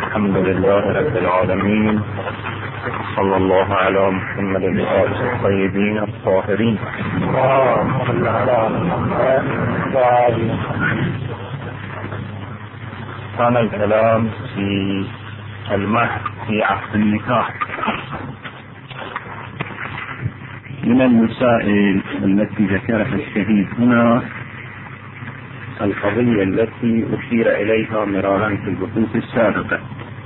الحمد لله رب العالمين، صلى الله على محمد وآله الطيبين الطاهرين. كان الكلام في المهر في عقد النكاح. من المسائل التي ذكرها الشهيد هنا القضية التي أشير إليها مرارا في البحوث السابقة،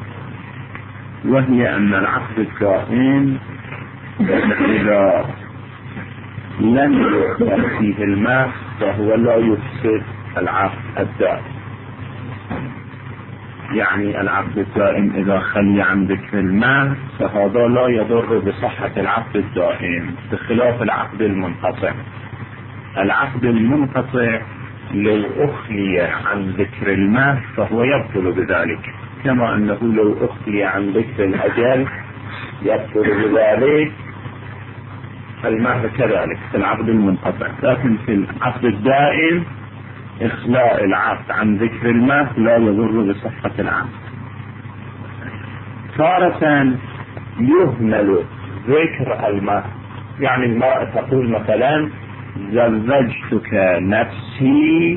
وهي أن العقد الدائم إذا لم يذكر فيه المهر فهو لا يفسد العقد الدائم. يعني العقد الدائم إذا خلي عن ذكر المهر فهذا لا يضر بصحة العقد الدائم، بخلاف العقد المنقطع. العقد المنقطع لو أخلي عن ذكر المهر فهو يبطل بذلك، كما أنه لو أخلي عن ذكر الأجل يبطل بذلك المهر كذلك في العقد المنقطع. لكن في العقد الدائم إخلاء العقد عن ذكر المهر لا يضر بصحة العقد. تارة يهمل ذكر المهر، يعني المرأة تقول مثلا زوجتك نفسي،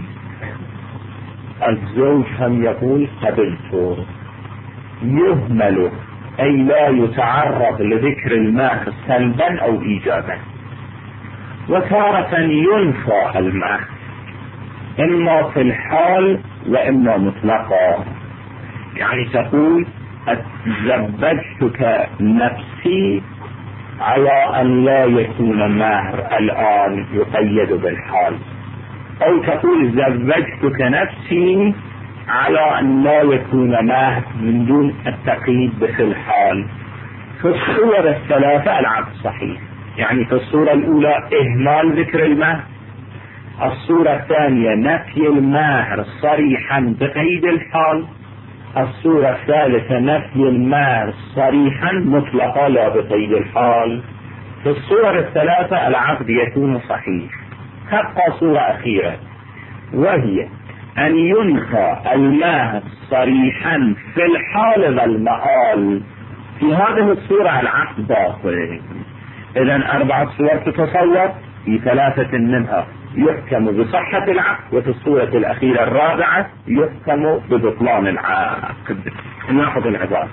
الزوج هم يقول قبلت، يهمل أي لا يتعرض لذكر المهر سلبا أو إيجابا. وتارة ينفى المهر إما في الحال وإما مطلقا، يعني تقول زوجتك نفسي على أن لا يكون مهر الآن يقيد بالحال، أو تقول زوجتك نفسي على أن لا يكون مهر من دون التقييد في الحال. في الصور الثلاثة العقد صحيح، يعني في الصورة الأولى إهمال ذكر المهر، الصورة الثانية نفي المهر صريحا بقيد الحال، الصورة الثالثة نفي المهر صريحا مطلقا لا بقيد الحال. في الصور الثلاثة العقد يكون صحيح. تبقى صورة أخيرة وهي أن ينفى المهر صريحا في الحال والمآل. في هذه الصورة العقد باطل. إذن 4 صور تتصور، في 3 منها يحكم بصحة العقد، وفي الصورة الأخيرة الرابعة يحكم ببطلان العقد. ناخذ العبارة.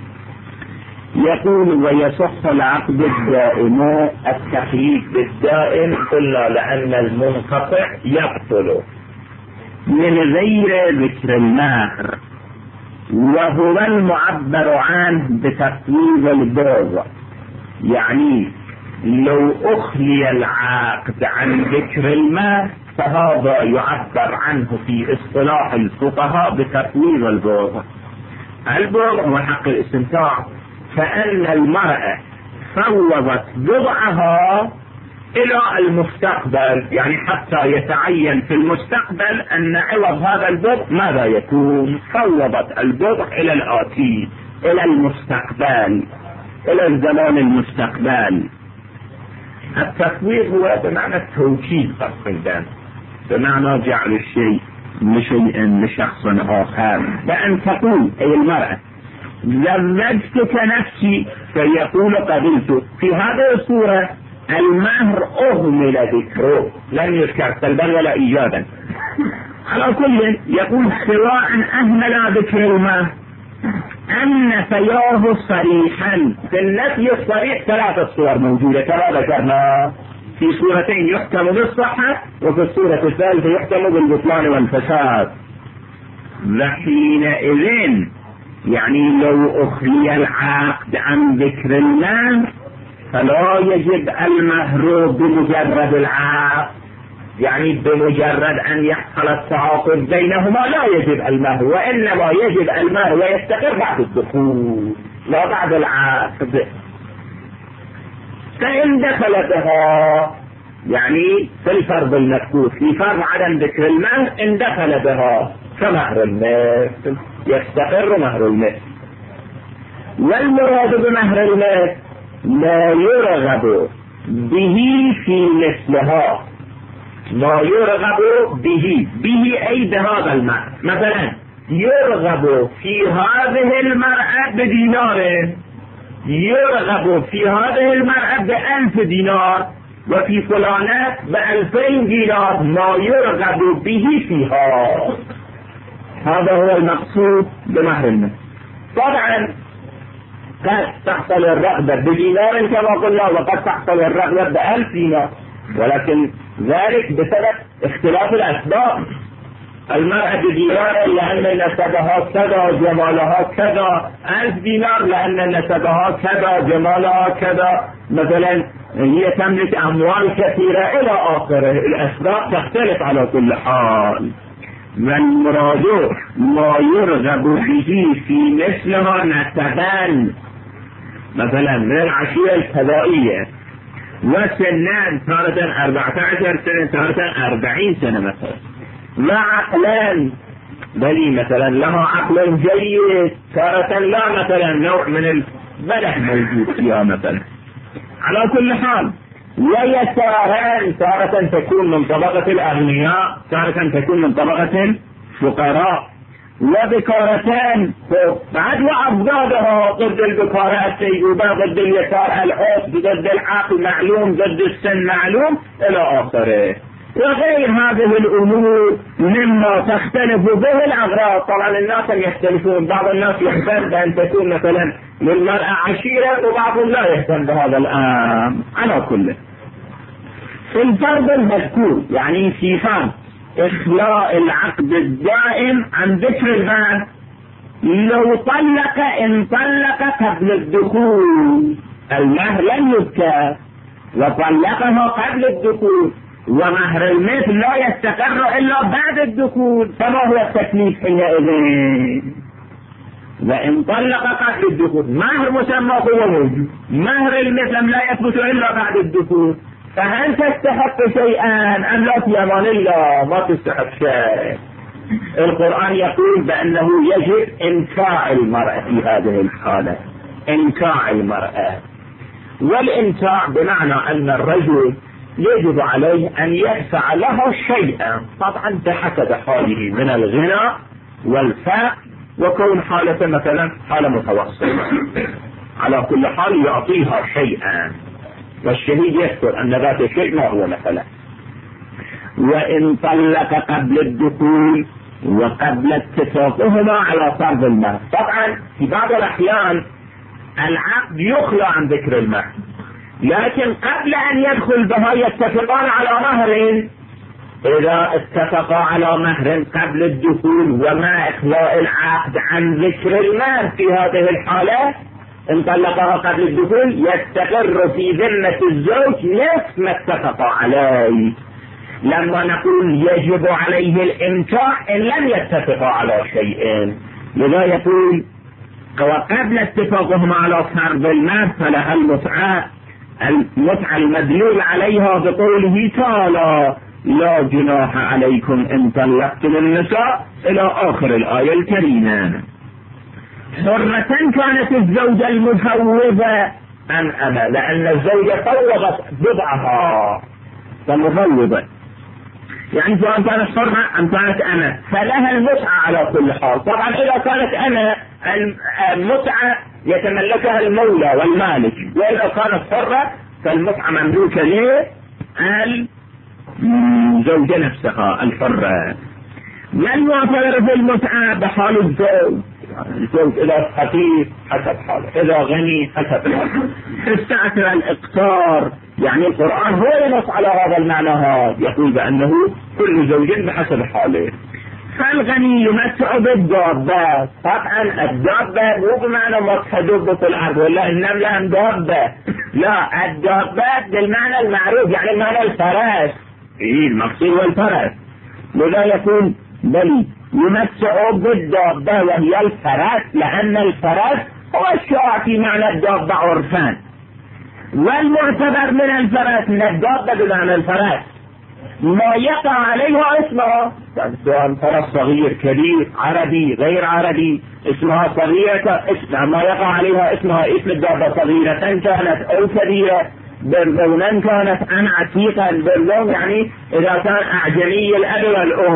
يقول ويصح العقد الدائم. التقييد بالدائم قلنا لأن المنقطع يبطل من غير ذكر المهر، وهو المعبر عنه بتقييد البوض. يعني لو أخلي العقد عن ذكر المهر فهذا يعبر عنه في اصطلاح الفقهاء بتقييد البوض. البوض هو حق الاستمتاع، فأن المرأة فوضت بضعها إلى المستقبل، يعني حتى يتعين في المستقبل أن عوض هذا البضع ماذا يكون. فوضت البضع إلى الآتي، إلى المستقبل، إلى الزمان المستقبل. التفويض هو بمعنى التوكيد تقريبا، بمعنى جعل الشيء لشيء لشخص آخر. بأن تقول أي المرأة زوجتك نفسي فيقول قبلت. في هذه الصورة المهر أهمل ذكره، لم يذكر سلبا ولا إيجابا. على كل يقول سواء أهمل ذكر المهر أم نفياه صريحا. في النفي الصريح 3 صور موجودة كما ذكرنا، في صورتين يحكم بالصحة، وفي الصورة الثالثة يحكم بالبطلان والفساد. وحينئذ يعني لو أخلي العقد عن ذكر المهر فلا يجب المهر بمجرد العقد، يعني بمجرد أن يحصل التعاقد بينهما لا يجب المهر، وإنما يجب المهر ويستقر بعد الدخول لا بعد العقد. فإن دخل بها يعني في الفرض المذكور، في فرض عدم ذكر المهر، إن دخل بها فمهر المثل يستقر مهر المثل. والمراد بمهر المثل لا يرغب به في مثلها، ما يرغب به أي بهذا المهر. مثلا يرغب في هذه المرأة بدينار، يرغب في هذه المرأة ب1000 دينار، وفي فلانة ب2000 دينار، ما يرغب به فيها. هذا هو المقصود بمهر المثل. طبعا قد تحصل الرغبة بدينار كما قلنا، وقد تحصل الرغبة ب1000 دينار، ولكن ذلك بسبب اختلاف الأسباب. المرأة بدينار لأن نسبها كذا جمالها كذا، 1000 دينار لأن نسبها كذا جمالها كذا، مثلا هي تملك أموال كثيرة إلى آخره. الأسباب تختلف على كل حال. والمراد ما يرغب به في مثلها نسبان، مثلا من العشيرة الفضائية، وسنان تارة 14 سنة تارة 40 سنة مثلا، وعقلان بل مثلا لها عقل جيد، تارة لا مثلا نوع من البلح موجود فيها مثلا. على كل حال ويساران تارة تكون من طبقة الأغنياء، تارة تكون من طبقة الفقراء، وبكارتان بعد وأضدادها ضد البكارة السيئوبة، ضد اليسار العقد، ضد العقل معلوم، ضد السن معلوم إلى آخره، وغير هذه الأمور مما تختلف به الأغراض. طبعا الناس يختلفون، بعض الناس يهتم بأن تكون مثلا للمرأة عشيرة، وبعضهم لا يهتم بهذا الأمر. على كل في الفرض المذكور يعني في فرض إخلاء العقد الدائم عن ذكر المال، لو طلق إن طلق قبل الدخول، المهر لم يذكر وطلقها قبل الدخول، ومهر المثل لا يستقر إلا بعد الدخول، فما هو التكليف حينئذ؟ وإن طلق قبل الدخول مهر مسمى هو موجود، مهر المثل لا يثبت إلا بعد الدخول، فهل تستحق شيئا أم لا؟ في أمان الله ما تستحق شيء. القرآن يقول بأنه يجب إنكاع المرأة في هذه الحالة، إنكاع المرأة. والإنكاع بمعنى أن الرجل يجب عليه أن يدفع له شيئا، طبعا بحسب حاله من الغنى والفقر، وكون حالة مثلا حالة متوسطة، على كل حال يعطيها شيئا، والشهيد يذكر أن ذات الشيء ما هو مثلا. وإن طلق قبل الدخول وقبل اتفاقهما على فرض المهر. طبعا في بعض الأحيان العقد يخلى عن ذكر المهر، لكن قبل أن يدخل بها يتفقان على مهر. إذا اتفقا على مهر قبل الدخول وما إخلاء العقد عن ذكر المهر، في هذه الحالة إن طلقها قبل الدخول يستقر في ذمة الزوج نفس ما اتفقا عليه. لما نقول يجب عليه الإنكاح إن لم يتفقا على شيء، لذا يقول وقبل اتفاقهم على فرض المهر فلها المتعة المدلول عليها بقوله تعالى لا جناح عليكم إن طلقتم النساء إلى آخر الآية الكريمة. حرة كانت الزوجة المفوضة أم أما، لأن الزوجة فوضت بضعها فمفوضة، يعني سواء كانت حرة أم كانت أما فلها المتعة على كل حال. طبعا إذا كانت أما المتعة يتملكها المولى والمالك، وإذا كانت حرة فالمتعة مملوكة للزوجة نفسها الحرة. من يعتبر في المتعة بحال الزوج إذا خفيف حسب حاله، إذا غني حسب حاله. استعتر الإقتار، يعني القرآن هو ينص على هذا المعنى، هذا يقول بأنه كل زوج بحسب حاله. فالغني يمتع بالدابة. طبعا الدابة مو بمعنى ما تدب في الأرض ولا النملة هم دابة، لا، الدابة بالمعنى المعروف، يعني المعنى الفرس، المقصود والفرس. لذا يكون بل يمتع بالدابة وهي الفرس، لأن الفرس هو الشائع في معنى الدابة عرفان، والمعتبر من الفرس من الدابة بمعنى الفرس ما يقع عليها اسمها، سواء فرس صغير كبير عربي غير عربي اسمها صغيرة، ما يقع عليها اسمها اسم الدابة صغيرة كانت أو كبيرة، برلونا كانت أم عتيقا. برلون يعني إذا كان أعجمي الأب والأم،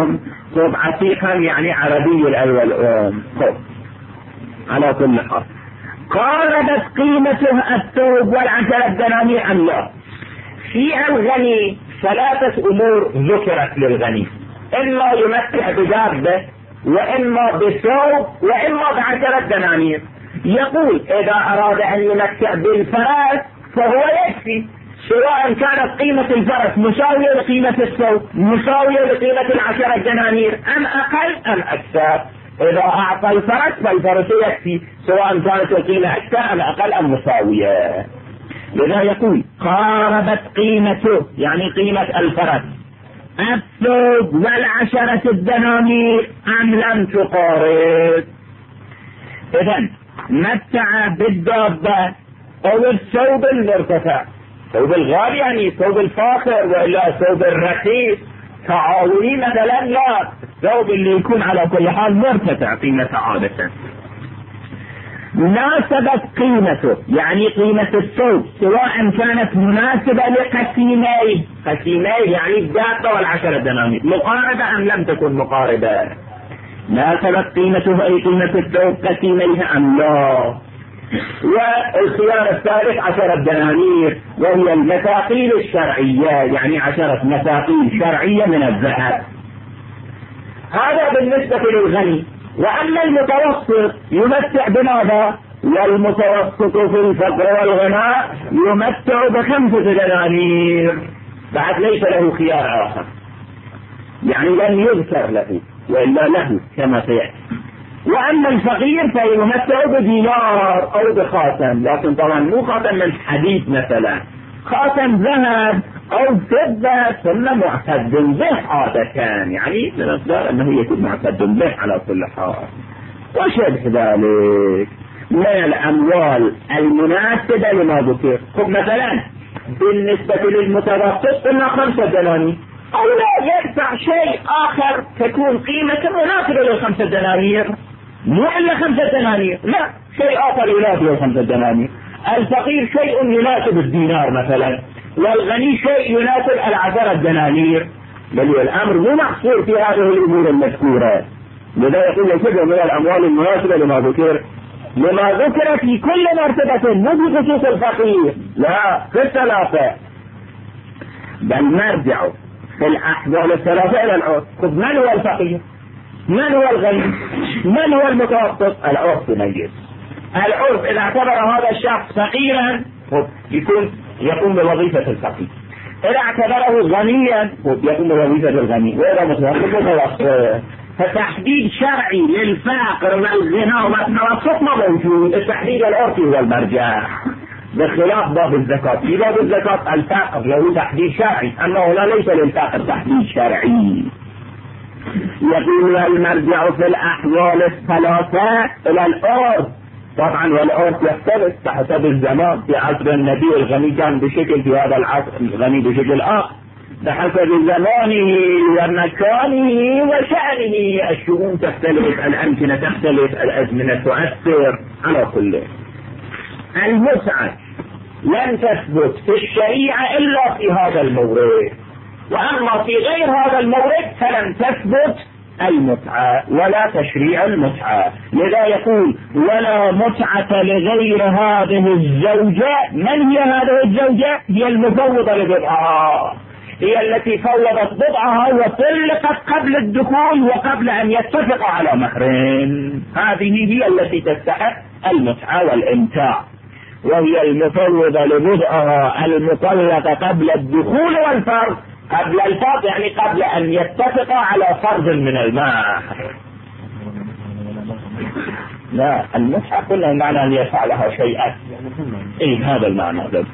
طب عتيقا يعني عربي الأول. طب على كل حال قاربت قيمته الثوب والعشرة دنانير أم لا؟ في الغني ثلاثة أمور ذكرت للغني، إما يمتع بدابة وإما بثوب وإما ب10 دنانير. يقول إذا أراد أن يمتع بالفرس فهو يكفي، سواء كانت قيمة الفرس مساوية لقيمة الثوب مساوية لقيمة 10 دنانير أم أقل أم أكثر. إذا أعطى الفرس فالفرس يكفي سواء كانت القيمة أكثر أم أقل أم مساوية. لذا يقول قاربت قيمته يعني قيمة الفرس الثوب وال10 دنانير أم لم تقارب. إذن متع بالدابة أو الثوب المرتفع، ثوب الغالي يعني ثوب الفاخر وإلا ثوب الرخيص تعاوني مثلا، لا، الثوب اللي يكون على كل حال مرتفع قيمة عادة. مناسبة قيمته يعني قيمة الثوب سواء كانت مناسبة لقسيميه، قسيميه يعني الدابة وال10 دنانير، مقاربة أم لم تكن مقاربة. ناسبت قيمته أي قيمة الثوب قسيميه أم لا. والخيار الثالث 10 دنانير وهي المثاقيل الشرعية، يعني 10 مثاقيل شرعية من الذهب. هذا بالنسبة للغني. وأما المتوسط يمتع بماذا؟ والمتوسط في الفقر والغناء يمتع ب5 دنانير، بعد ليس له خيار آخر، يعني لم يذكر له وإلا له كما سيأتي. وأما الفقير فيمتع بدينار أو بخاتم، لكن طبعا مو خاتم من حديد مثلا، خاتم ذهب أو فضة ثم معتد به عادة، يعني بمقدار أنه يكون معتد به على كل حال. وشبه ذلك من الأموال المناسبة لما ذكر. خب مثلا بالنسبة للمتوسط قلنا 5 دنانير، أو لا يدفع شيء آخر تكون قيمة مناسبة ل5 دنانير، مو إلا 5 دنانير، لا، شيء آخر يناسب 5 دنانير. الفقير شيء يناسب الدينار مثلا، والغني شيء يناسب 10 دنانير، بل الأمر مو محصور في هذه الأمور المذكورة. لذا يقول كذا من الأموال المناسبة لما ذكر في كل مرتبة، مو في خصوص الفقير، لا، في الثلاثة، بل نرجع في الأحوال الثلاثة إلى العرف. خذ من هو الفقير؟ من هو الغني؟ من هو المتوسط؟ العرف يميز. العرف إذا اعتبر هذا الشخص فقيرا يقوم بوظيفة الفقير، إذا اعتبره غنيا يقوم بوظيفة الغني، وإذا متوسط. فتحديد شرعي للفقر والغنى والتوسط ما موجود، التحديد العرفي هو المرجع، بخلاف باب الزكاة. في باب الزكاة الفقر له تحديد شرعي، أما هنا ليس للفقر تحديد شرعي. يقول المرجع في الأحوال الثلاثة إلى العرف. طبعا والعرف يختلف بحسب الزمان، في عصر النبي الغني كان بشكل، في هذا العصر الغني بشكل آخر، بحسب زمانه ومكانه وشأنه. الشؤون تختلف، الأمكنة تختلف، الأزمنة تؤثر على كله. المتعة لن تثبت في الشريعة إلا في هذا المورد، وأما في غير هذا المورد فلن تثبت المتعة ولا تشريع المتعة. لذا يقول ولا متعة لغير هذه الزوجة. من هي هذه الزوجة؟ هي المفوضة لبضعها، هي التي فوضت بضعها وطلقت قبل الدخول وقبل أن يتفق على مهرين، هذه هي التي تستحق المتعة والإمتاع، وهي المفوضة لبضعها المطلقة قبل الدخول والفرض. قبل الفرض يعني قبل أن يتفق على فرض من المهر. لا، المتعة كلها معنى أن يفعلها شيئا. إيه هذا المعنى ده.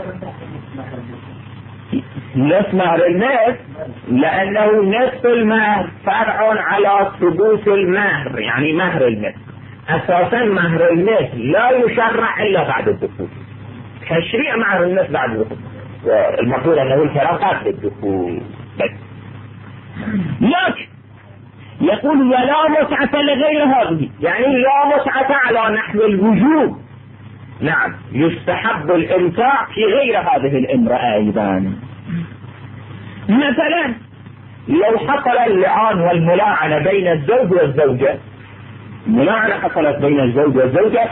نصف مهر الناس لأنه نصف المهر فرع على ثبوت المهر، يعني مهر الناس. أساسا مهر الناس لا يشرع إلا بعد الدخول، تشريع مهر الناس بعد الدخول، المفروض أنه الكلام قبل الدخول بس. لكن يقول ولا متعة لغير هذه، يعني لا متعة على نحو الوجوب. نعم، يستحب الامتاع في غير هذه الامرأة أيضا. مثلا لو حصل اللعان والملاعنة بين الزوج والزوجة، ملاعنة حصلت بين الزوج والزوجة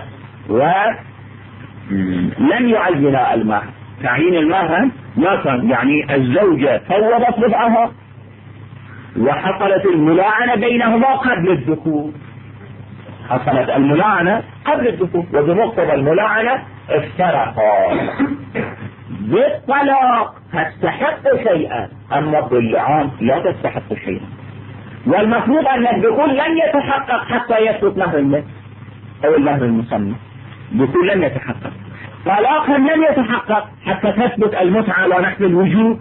ولم يعينا المهر، تعيين المهر ما كان، يعني الزوجة فوضت بضعها وحصلت الملاعنة بينهما قبل الدخول، حصلت الملاعنة قبل الدخول، وبمقتضى الملاعنة افترقا بالطلاق تستحق شيئا، اما باللعان لا تستحق شيئا. والمفروض ان الدخول لن يتحقق حتى يثبت مهر المثل او المهر المسمى، الدخول لن يتحقق، طلاقا لن يتحقق حتى تثبت المتعة على نحو الوجوب،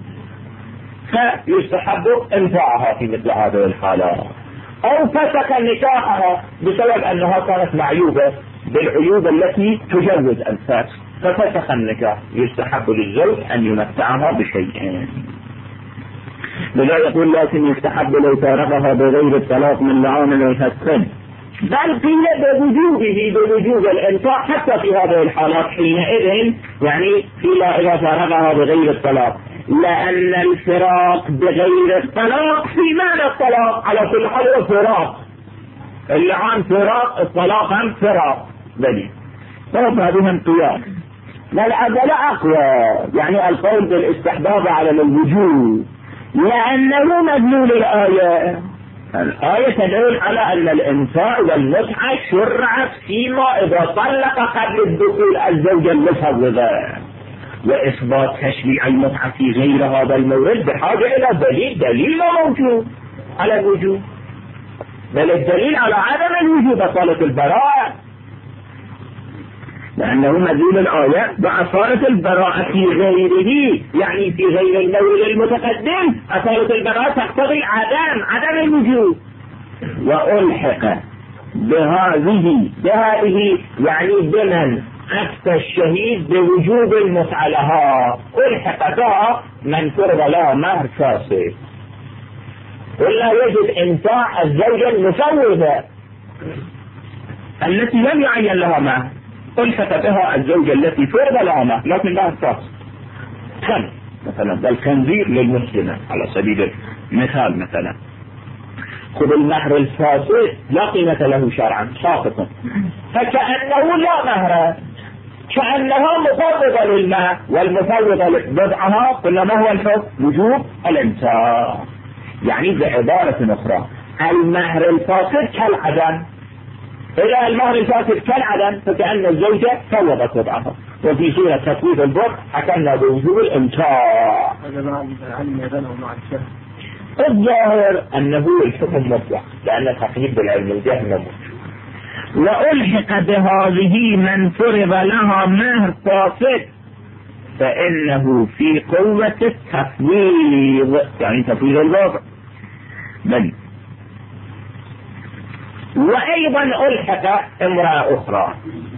فيستحب انفاعها في مثل هذه الحالات، او فسخ نكاحها بسبب انها كانت معيوبة بالعيوب التي تجوز الفسخ ففسخ النكاح، يستحب للزوج ان يمتعها بشيء. لذا يقول لكن يستحب لو فارقها بغير الطلاق من لعان وفسخ، بل قيل بوجوب الانفاع حتى في هذه الحالات حينئذ، يعني قيل اذا فارقها بغير الطلاق، لان الفراق بغير الطلاق في معنى الطلاق على كل حال هو فراق، اللعان فراق، الطلاق هم فراق دليل، فهذه قياس. والعدل اقوى، يعني القول بالاستحباب على الوجوب، لانه مدلول الايه تدل على ان الانفاع والمتعه شرعت فيما اذا طلق قبل الدخول الزوجه المفوضه، واثبات تشريع المتعه في غير هذا المورد بحاجه الى دليل موجود على الوجوب، بل الدليل على عدم الوجوب اصاله البراءه، لأنه مدلول الآية بأصالة البراءة في غيره، يعني في غير المورد المتقدم أصالة البراءة تقتضي عدم الوجوب. وألحق بهذه يعني بمن أفتى الشهيد بوجوب المتعة لها، ألحق بها من فرض لها مهر فاسد، ولا يجب إنفاع الزوجة المفوضة التي لم يعين لها مهر، ألحق بها الزوجة التي فرض لها مهر لكن لها فاسد، خمس مثلا، الخنزير للمسلمة على سبيل المثال، مثلا خذ المهر الفاسد لا قيمة له شرعا ساقط، فكأنه لا مهر، كأنها مفوضة للمهر، والمفوضة لبضعها قلنا ما هو الحكم؟ وجوب الانفاق. يعني بعبارة أخرى المهر الفاسد كالعدم، إذا المهر الفاسد كالعدم فكأن الزوجة فوضت وضعها، وفي سورة تفويض البر حكمنا بوجوب الانفاق. الظاهر أنه الحكم مطلق لأن تقييد بالعلم الجهل موجود. وألحق بهذه من فرض لها مهر فاسد فإنه في قوة التفويض، يعني تفويض الوضع. بل وأيضا ألحق امرأة أخرى،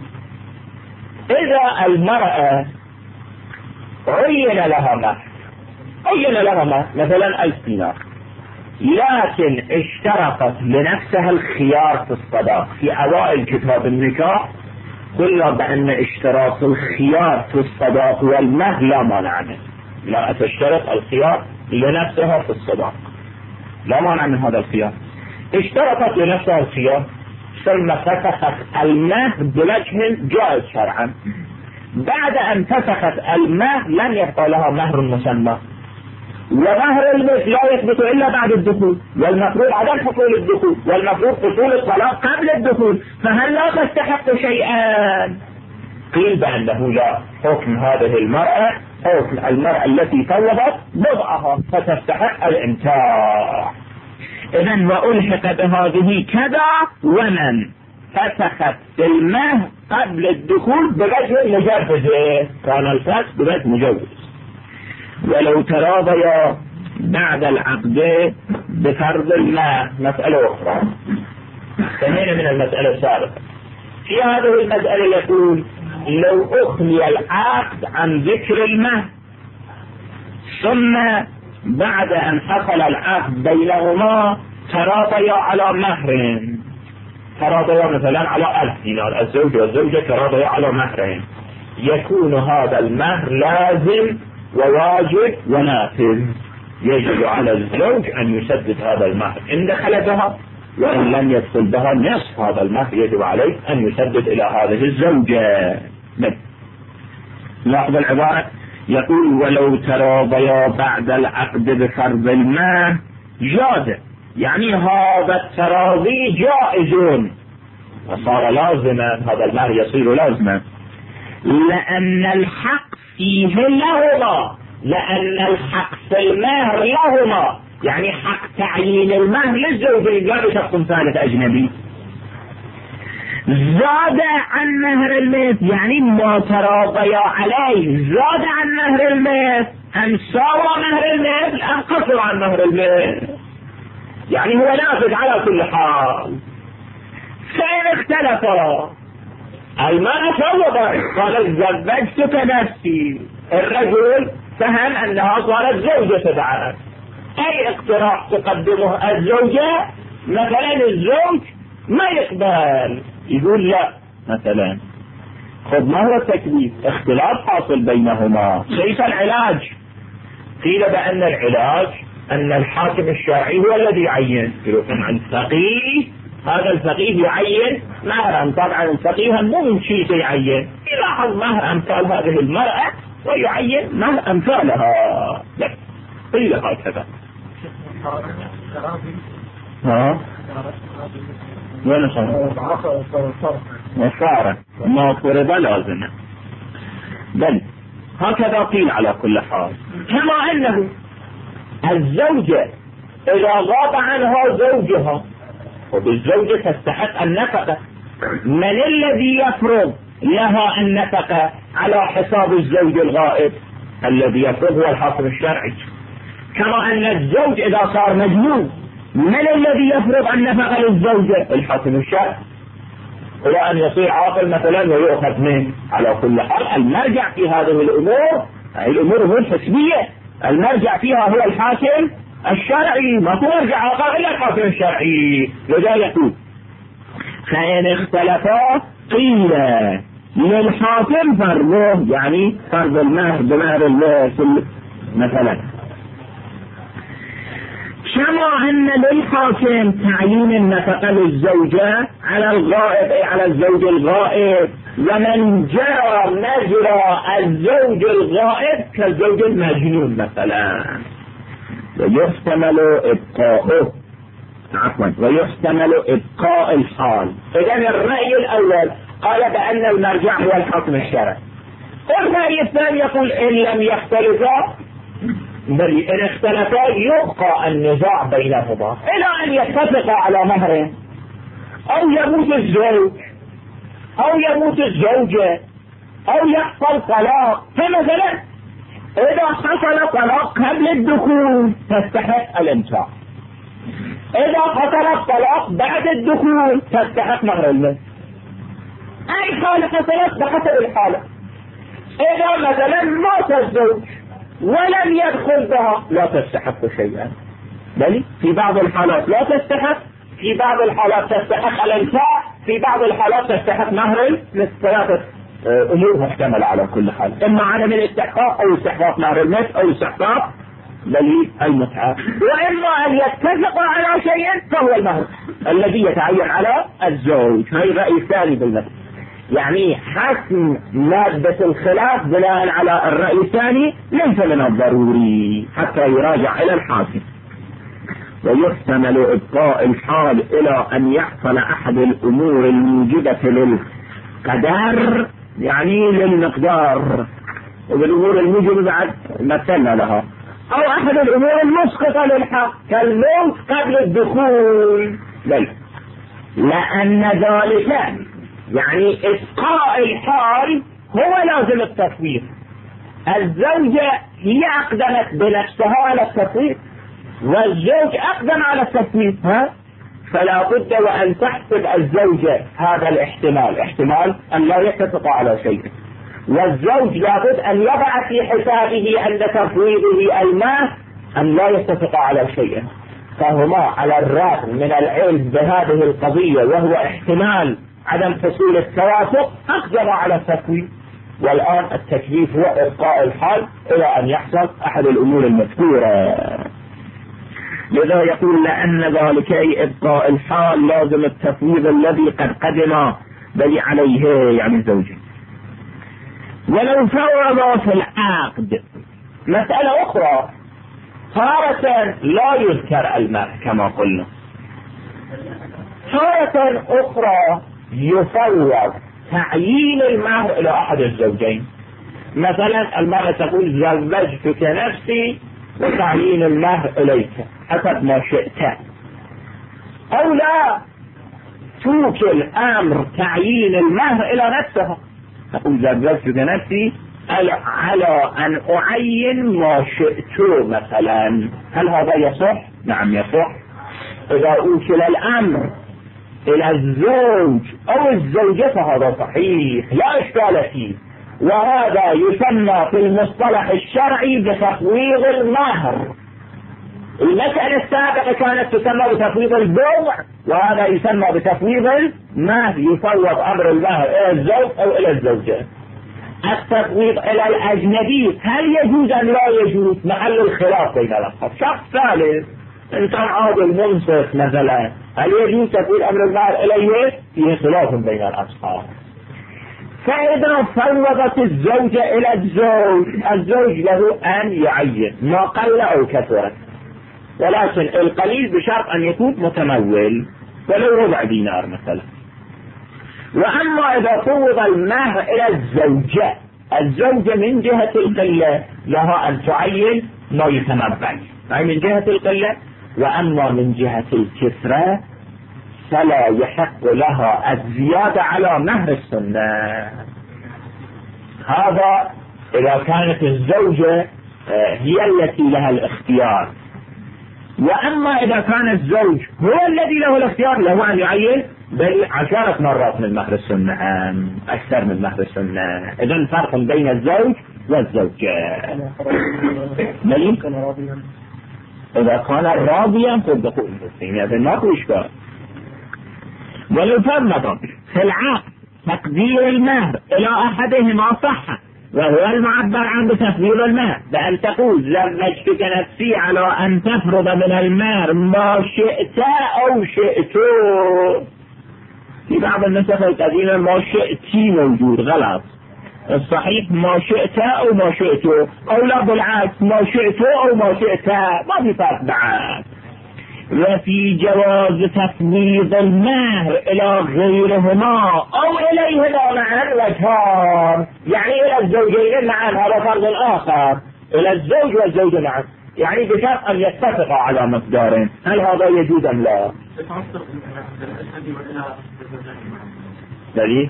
إذا المرأة عين لها مهر مثلا 1000 دينار، لكن اشترطت لنفسها الخيار في الصداق. في أوائل كتاب النكاح قلنا بأن اشتراط الخيار في الصداق والمهر لا مانع منه، لا تشترط الخيار لنفسها في الصداق، لا مانع من هذا الخيار. اشترطت لنفسها الخيار ثم فسخت المهر بوجه جائز شرعا، بعد ان فسخت المهر لم يبقى لها مهر مسمى، ومهر المثل لا يثبت الا بعد الدخول، والمفروض عدم حصول الدخول، والمفروض حصول الطلاق قبل الدخول، فهل لا تستحق شيئا؟ قيل بانه لا، حكم هذه المرأة حكم المرأة التي فوضت بضعها فتستحق الامتاع. إذن وألحق بهذه كذا ومن فسخت المهر قبل الدخول بوجه مجوز، كان الفسخ بوجه مجوز، ولو تراضيا بعد العقد بفرض المهر مسألة أخرى. سمعنا من المسألة السابقة، في هذه المسألة يقول لو أخلي العقد عن ذكر المهر ثم بعد أن حصل العقد بينهما تراضيا على مهر، تراضيا مثلا على 1000 دينار، الزوج والزوجة تراضيا على مهرين، يكون هذا المهر لازم وواجب ونافذ، يجب على الزوج أن يسدد هذا المهر إن دخل بها، وإن لم يدخل بها نصف هذا المهر يجب عليه أن يسدد إلى هذه الزوجة. لاحظ العبارة، يقول ولو تراضيا بعد العقد بفرض المهر جاز، يعني هذا التراضي جائز وصار لازما، هذا المهر يصير لازما، لأن الحق فيه لهما، لأن الحق في المهر لهما، يعني حق تعيين المهر للزوجين لا لشخص ثالث أجنبي. زاد عن مهر المثل، يعني ما تراضيا عليه زاد عن مهر المثل أم ساوى مهر المثل أم قصر عن مهر المثل، يعني هو نافذ على كل حال. فإن اختلفا، المرأة فوضت قالت زوجتك نفسي، الرجل فهم أنها صارت زوجة بعد، أي اقتراح تقدمه الزوجة مثلا الزوج ما يقبل، يقول لا مثلا خذ مهر التكليف، اختلاف حاصل بينهما، كيف العلاج؟ قيل بأن العلاج أن الحاكم الشرعي هو الذي يعين، يروحون عند فقيه، هذا الفقيه يعين مهرا، طبعا الفقيه مو شيء يعين، يلاحظ مهر أمثال هذه المرأة ويعين مهر أمثالها. لا قيل هكذا. وين صار ما فرض لازم، بل هكذا قيل على كل حال. كما أنه الزوجة إذا غاب عنها زوجها وبالزوجة تستحق النفقة، من الذي يفرض لها النفقة على حساب الزوج الغائب؟ الذي يفرض هو الحاكم الشرعي. كما أن الزوج إذا صار مجنون، من الذي يفرض النفقة للزوجة؟ الحاكم الشرعي. هو أن يصير عاقل مثلا ويؤخذ منه. على كل حال المرجع في هذه الأمور، الأمور هو الحسبية، المرجع فيها هو الحاكم الشرعي، ما ترجع عقل إلا الحاكم الشرعي. لذا يقول فإن اختلفا قيل للحاكم فرضه، يعني فرض المهر بمهر المثل مثلا. كما أن للحاكم تعيين النفقة للزوجة على الغائب، أي على الزوج الغائب، ومن جرى مجرى الزوج الغائب كالزوج المجنون مثلا، ويحتمل إبقاء الحال. إذن الرأي الأول قال بأن المرجع هو الحكم الشرعي، والرأي الثاني يقول إن لم يختلفا، بل إن اختلفا يبقى النزاع بينهما إلى أن يتفقا على مهر، أو يموت الزوج أو يموت الزوجة أو يحصل طلاق. فمثلا إذا حصل طلاق قبل الدخول تستحق الامتاع، إذا حصل الطلاق بعد الدخول تستحق مهر المثل، أي حالة حصلت بحسب الحالة. إذا مثلا مات الزوج ولم يدخل بها لا تستحق شيئا، بل في بعض الحالات لا تستحق، في بعض الحالات تستحق الامتاع، في بعض الحالات تستحق مهر المثل. ثلاثة أمور محتملة على كل حال، إما عدم الاستحقاق أو استحقاق مهر المثل أو استحقاق بل المتعة، وإما أن يتفق على شيء فهو المهر الذي يتعين على الزوج. هذا الرأي الثاني بالمثل، يعني حسم مادة الخلاف بناء على الرأي الثاني ليس من الضروري حتى يراجع إلى الحاكم. ويحتمل إبقاء الحال إلى أن يحصل أحد الأمور الموجبة للقدر، يعني للمقدار، والأمور الموجبة بعد مثلنا لها، أو أحد الأمور المسقطة للحق كالموت قبل الدخول. لأن ذلك يعني إبقاء الحال هو لازم التفويض. الزوجة هي أقدمت بنفسها على التفويض والزوج أقدم على التفويض، فلا بد وأن تحسب الزوجة هذا الاحتمال، احتمال أن لا يتفق على شيء، والزوج لابد أن يضع في حسابه عند تفويضه المال أن لا يتفق على شيء، فهما على الرغم من العلم بهذه القضية وهو احتمال عدم حصول التوافق أقدم على التفويض. والآن التكليف هو إبقاء الحال إلى أن يحصل أحد الأمور المذكورة. لذا يقول لأن ذلك أي إبقاء الحال لازم التفويض الذي قد قدم بل عليه يعني الزوجين. ولو فوض في العقد مسألة أخرى، تارة لا يذكر المهر كما قلنا، تارة أخرى يفوض تعيين المهر إلى أحد الزوجين. مثلا المرأة تقول زوجتك نفسي وتعيين المهر إليك حسب ما شئت، أو لا توكل أمر تعيين المهر إلى نفسها، تقول زوجتك نفسي على أن أعين ما شئت مثلا. هل هذا يصح؟ نعم يصح. إذا أوكل الأمر إلى الزوج أو الزوجة فهذا صحيح لا إشكال فيه، وهذا يسمى في المصطلح الشرعي بتفويض المهر. المسألة السابقة كانت تسمى بتفويض البيع، وهذا يسمى بتفويض المهر، يفوض أمر المهر إلى الزوج أو إلى الزوجة. التفويض إلى الأجنبي هل يجوز أم لا يجوز؟ محل الخلاف بين الأصحاب. شخص ثالث إنسان عاقل منصف مثلا، هل يجوز تفويض أمر المهر إليه؟ فيه خلاف بين الأصحاب. فإذا فوضت الزوجة إلى الزوج له أن يعين ما قل أو كثر، ولكن القليل بشرط أن يكون متمول ولو ربع دينار مثلا. وأما إذا فوض المهر إلى الزوجة من جهة القلة لها أن تعين ما يتمول، أي من جهة القلة. وأما من جهة الكثرة فلا يحق لها الزيادة على مهر السنة. هذا إذا كانت الزوجة هي التي لها الاختيار. وأما إذا كان الزوج هو الذي له الاختيار له أن يعين بل 10 مرات من مهر السنة، أكثر من مهر السنة. إذن فرق بين الزوج والزوجة. إذا كان راضيا صدقوا هذا ما في إشكال. ولو فرض في العقد تقدير المهر إلى أحدهما صح، وهو المعبر عن بتفويض المهر، بأن تقول زوجتك نفسي على أن تفرض من المهر ما شئت أو شئت. في بعض النسخ القديمة ما شئتي موجود غلط، الصحيح ما شئت أو ما شئت، أو لا بالعكس ما شئت أو ما شئت، ما في فرق بعد. وفي جواز تفويض المهر إلى غيرهما أو إليهما معا وجهان، يعني إلى الزوجين معا، هذا فرض آخر، إلى الزوج والزوجة معا، يعني بشرط أن يتفقا على مقدار. هل هذا يجوز أم لا؟ دليل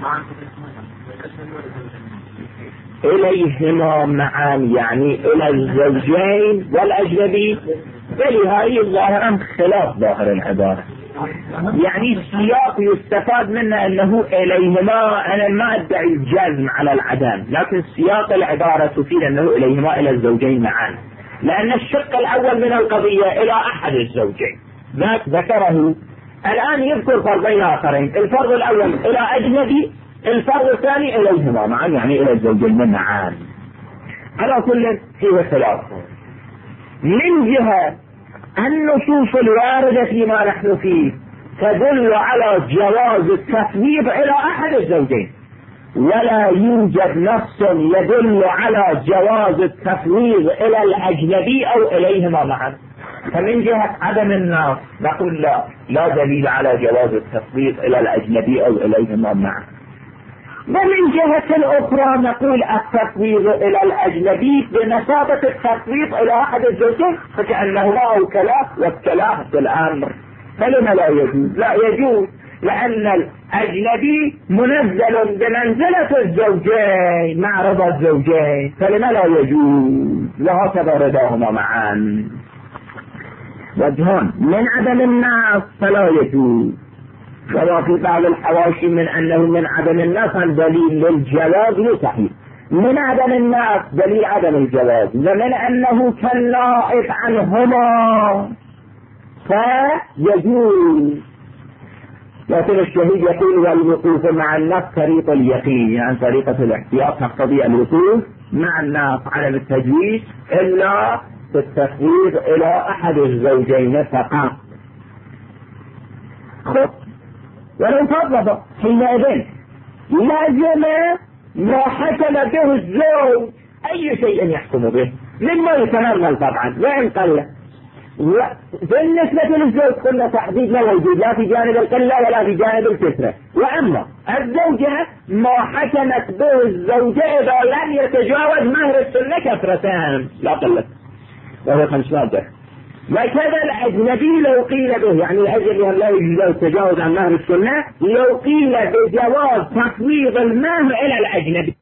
إليهما معا يعني إلى الزوجين والأجنبي، فلهذه الظاهرة خلاف ظاهر العبارة. يعني السياق يستفاد منه أنه إليهما، أنا ما أدعي الجزم على العدم، لكن سياق العبارة تفيد أنه إليهما إلى الزوجين معا، لأن الشق الأول من القضية إلى أحد الزوجين ذكره. الآن يذكر فرضين آخرين، الفرض الأول إلى أجنبي، الفرض الثاني إليهما معا يعني إلى الزوجين معا. على كل فيه خلاف. من جهة النصوص الواردة فيما نحن فيه تدل على جواز التفويض إلى أحد الزوجين، ولا يوجد نص يدل على جواز التفويض إلى الأجنبي أو إليهما معا. فمن جهة عدم النص نقول لا دليل على جواز التفويض إلى الأجنبي أو إليهما معا. ومن جهة أخرى نقول التفويض إلى الأجنبي بمثابة التفويض إلى أحد الزوجين، فكأنهما وكلاه بالأمر. فلما لا يجوز؟ لا يجوز لأن الأجنبي منزل بمنزلة الزوجين مع رضا الزوجين، فلما لا يجوز؟ وهكذا رضاهما معا. وجهان من عدم النص فلا يجوز، وفي بعض الحواشي من أنه من عدم النص دليل للجواز صحيح، من عدم النص دليل عدم الجواز، ومن أنه كالنائب عنهما فيجوز. لكن الشهيد يقول والوقوف مع النص طريق اليقين، يعني طريقة الاحتياط تقتضي الوقوف مع النص على التجويز إلا في التفويض إلى أحد الزوجين فقط. ولو طلب حينئذ لازم ما حكم به الزوج أي شيء يحكم به مما يتنمل طبعا وإن قل. بالنسبة للزوج قلنا تحديد لا وجود لا في جانب القلة ولا في جانب الكثرة. وأما الزوجة ما حكمت به الزوجة إذا لم يتجاوز مهر السنة كثرتان لا قلة وهو 5 درهم. وكذا الأجنبي لو قيل به، يعني الأجنبي لا يجوز التجاوز عن مهر السنة، لو قيل بجواز تفويض المهر إلى الأجنبي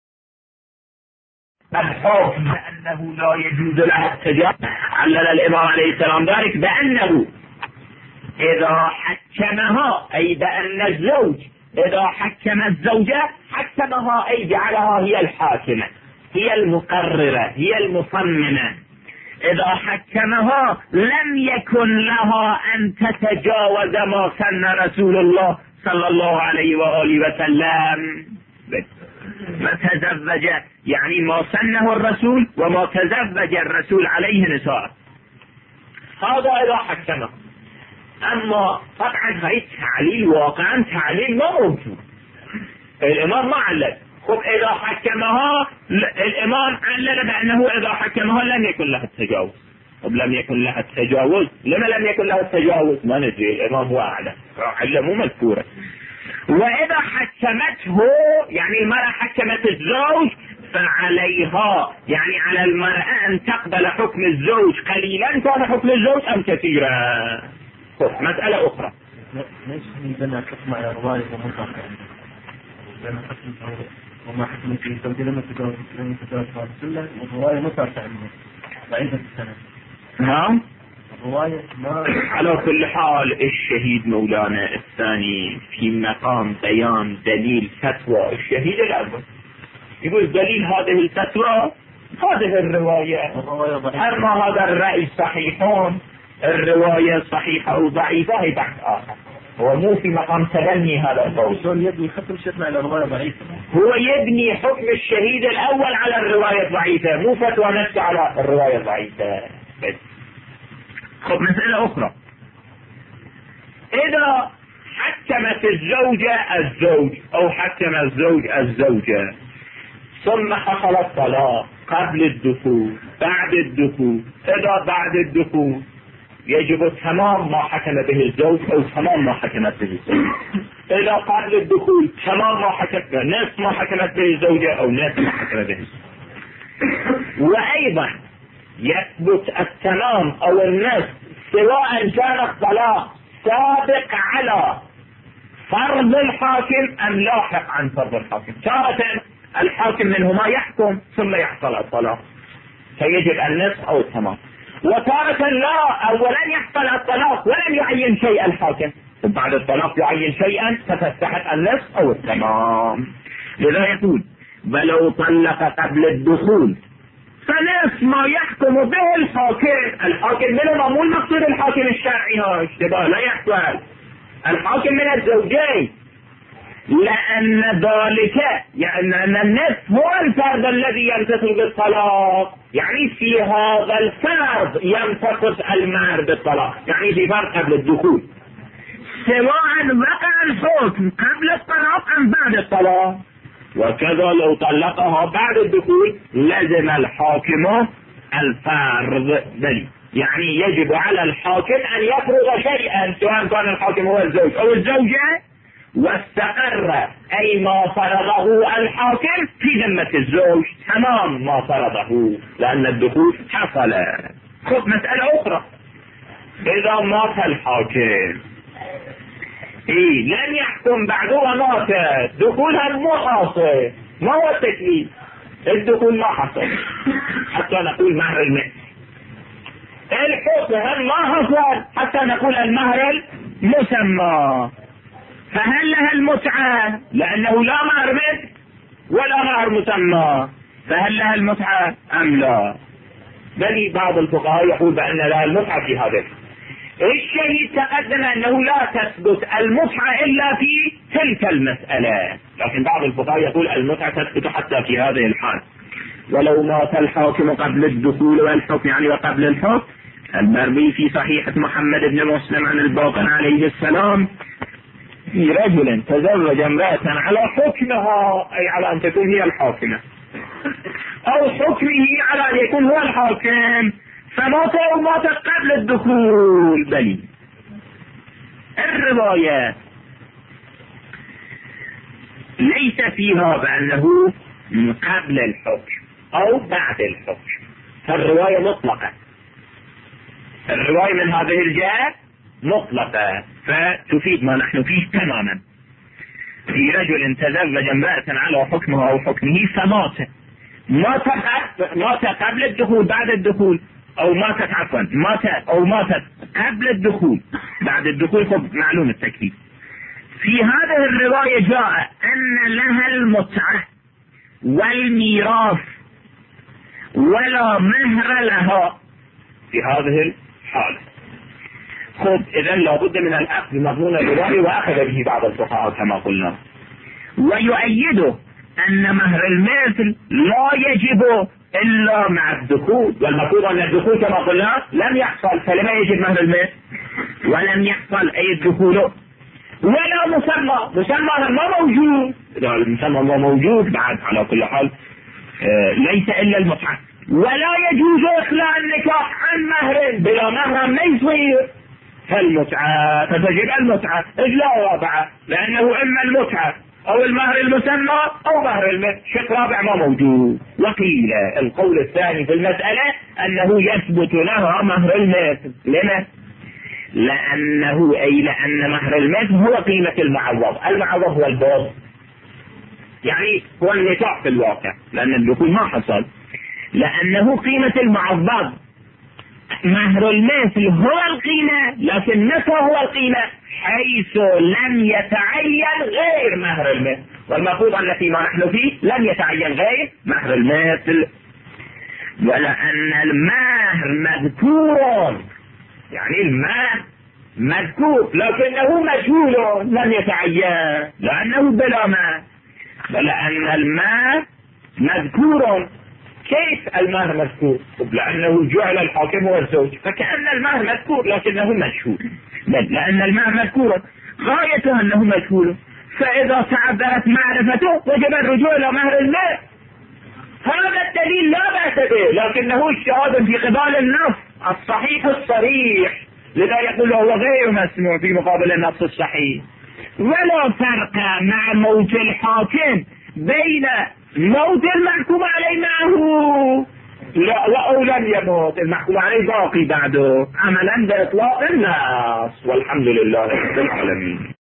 الحكم بأنه لا يجوز له التجاوز. علل الإمام عليه السلام ذلك بأنه إذا حكمها، أي بأن الزوج إذا حكم الزوجة حكمها أي جعلها هي الحاكمة هي المقررة هي المصممة، إذا حكمها لم يكن لها أن تتجاوز ما سن رسول الله صلى الله عليه وآله وسلم فتزوج، يعني ما سنه الرسول وما تزوج الرسول عليه نساء. هذا إذا حكمه. أما طبعا هاي التعليل واقعا تعليل ما موجود، الإمام ما علل. خب إذا حكمها الإمام علل بأنه إذا حكمها لم يكن لها التجاوز. طب لم يكن لها التجاوز، لما لم يكن لها التجاوز؟ ما ندري، الإمام هو أعلم، علة مو مذكورة. وإذا حكمته، يعني المرأة حكمت الزوج، فعليها يعني على المرأة أن تقبل حكم الزوج قليلا كان حكم الزوج أم كثيرا. مسألة أخرى. ليش عندنا حكم على الرواية ومطلقة؟ لأن حكم وما حكم في الزوج لم يتجاوز السنة، والرواية مطلقة عنه ضعيفة السنة. نعم. الرواية ما على كل حال الشهيد مولانا الثاني في مقام بيان دليل فتوى الشهيد الأول، يقول دليل هذه الفتوى هذه الرواية، أما هذا الرأي صحيحون، الرواية صحيحة أو ضعيفة هي بحث آخر، هو مو في مقام تبني هذا القول. يبني حكم الشيخ على الرواية ضعيفة، هو يبني حكم الشهيد الأول على الرواية الضعيفة، مو فتوى نفسه على الرواية الضعيفة بس. خب مسألة أخرى، إذا حكمت الزوجة الزوج أو حكم الزوج الزوجة ثم حصل الطلاق قبل الدخول بعد الدخول، إذا بعد الدخول يجب تمام ما حكم به الزوج أو تمام ما حكمت به الزوجة، إذا قبل الدخول تمام ما حكمت به، نصف ما حكمت به الزوجة أو نصف ما حكم به الزوجة. وأيضا يثبت التمام أو النصف سواء كان الطلاق سابق على فرض الحاكم أم لاحق عن فرض الحاكم. تارة الحاكم منهما يحكم ثم يحصل الطلاق فيجب النصف أو التمام، وتارة لا، أولا يحصل الطلاق ولم يعين شيء الحاكم، وبعد الطلاق يعين شيئا فتستحق النصف أو التمام. لذا يقول بلو طلق قبل الدخول فنفس ما يحكم به الحاكم منهما، مو المقصود الحاكم الشرعي، ها اشتباه لا يحصل، الحاكم من الزوجين، لأن ذلك يعني أن النصف هو الفرد الذي ينتصر بالطلاق، يعني في هذا الفرد ينتصر المهر بالطلاق، يعني في فرد قبل الدخول، سواء وقع الحكم قبل الطلاق أم بعد الطلاق. وكذا لو طلقها بعد الدخول لزم الحاكم الفرض دليل، يعني يجب على الحاكم أن يفرض شيئا سواء كان الحاكم هو الزوج أو الزوجة، واستقر أي ما فرضه الحاكم في ذمة الزوج تمام ما فرضه لأن الدخول حصل. خذ مسألة أخرى، إذا مات الحاكم لن يحكم بعده ومات، دخولها مو حاصل، ما هو التكليف، الدخول ما حصل حتى نقول مهر المثل، الحكم ما حصل حتى نقول المهر المسمى. فهل لها المتعة لأنه لا مهر مثل ولا مهر مسمى، فهل لها المتعة أم لا؟ بل بعض الفقهاء يقول بأن لها المتعة في هذا. الشهيد تقدم أنه لا تثبت المتعة إلا في تلك المسألة، لكن بعض الفقهاء يقول المتعة تثبت حتى في هذه الحال. ولو مات الحاكم قبل الدخول والحكم يعني وقبل الحكم، المروي في صحيحة محمد بن مسلم عن الباقر عليه السلام في رجل تزوج امرأة على حكمها، أي على أن تكون هي الحاكمة، أو حكمه على أن يكون هو الحاكم، فمات أو مات قبل الدخول. بل الرواية ليس فيها بأنه قبل الحكم أو بعد الحكم، فالرواية مطلقة، الرواية من هذه الجهة مطلقة فتفيد ما نحن فيه تماما. في رجل تزوج امرأة على حكمها أو حكمه فمات، مات قبل الدخول بعد الدخول، أو ماتت عفوا ماتت قبل الدخول بعد الدخول، خب معلوم التكليف. في هذه الرواية جاء أن لها المتعة والميراث ولا مهر لها في هذه الحالة. خب إذا لابد من الأخذ بمضمون الرواية وأخذ به بعض الفقهاء كما قلنا، ويؤيده أن مهر المثل لا يجب إلا مع الدخول، والمفروض أن الدخول كما قلنا لم يحصل، فلما يجب مهر المثل ولم يحصل أي الدخول. ولا مسمى ما موجود، إذا المسمى ما موجود بعد على كل حال ليس إلا المتعة. ولا يجوز إخلاء النكاح عن مهر، بلا مهر ما يصير، فالمتعة فتجب المتعة إلا رابعة، لأنه إما المتعة أو المهر المسمى أو مهر المثل، شق رابع ما موجود. وقيل القول الثاني في المسألة أنه يثبت لها مهر المثل. لما؟ لأن مهر المثل هو قيمة المعوض، المعوض هو البوض، يعني هو النكاح في الواقع، لأن الدخول ما حصل، لأنه قيمة المعوض. مهر المثل هو القيمة، لكن متى هو القيمة؟ حيث لم يتعين غير مهر المثل، والمفروض أن فيما نحن فيه لم يتعين غير مهر المثل. ولأن المهر مذكور، يعني المهر مذكور لكنه مجهول لم يتعين لأنه بلا مهر. ولأن المهر مذكور، كيف المهر مذكور؟ لأنه جعل الحاكم هو الزوج، فكأن المهر مذكور لكنه مجهول. بل لأن المهر مذكور غايته أنه مجهول، فإذا تعذرت معرفته وجب الرجوع إلى مهر المهر. هذا الدليل لا بأس به، لكنه الشهادة في قبال النص الصحيح الصريح، لذا يقول هو غير مسموع في مقابل النص الصحيح. ولا فرق مع موت الحاكم بين موت المحكوم عليه معه أو لم يموت، المحكوم عليه باقي بعده عملا بإطلاق النص. والحمد لله رب العالمين.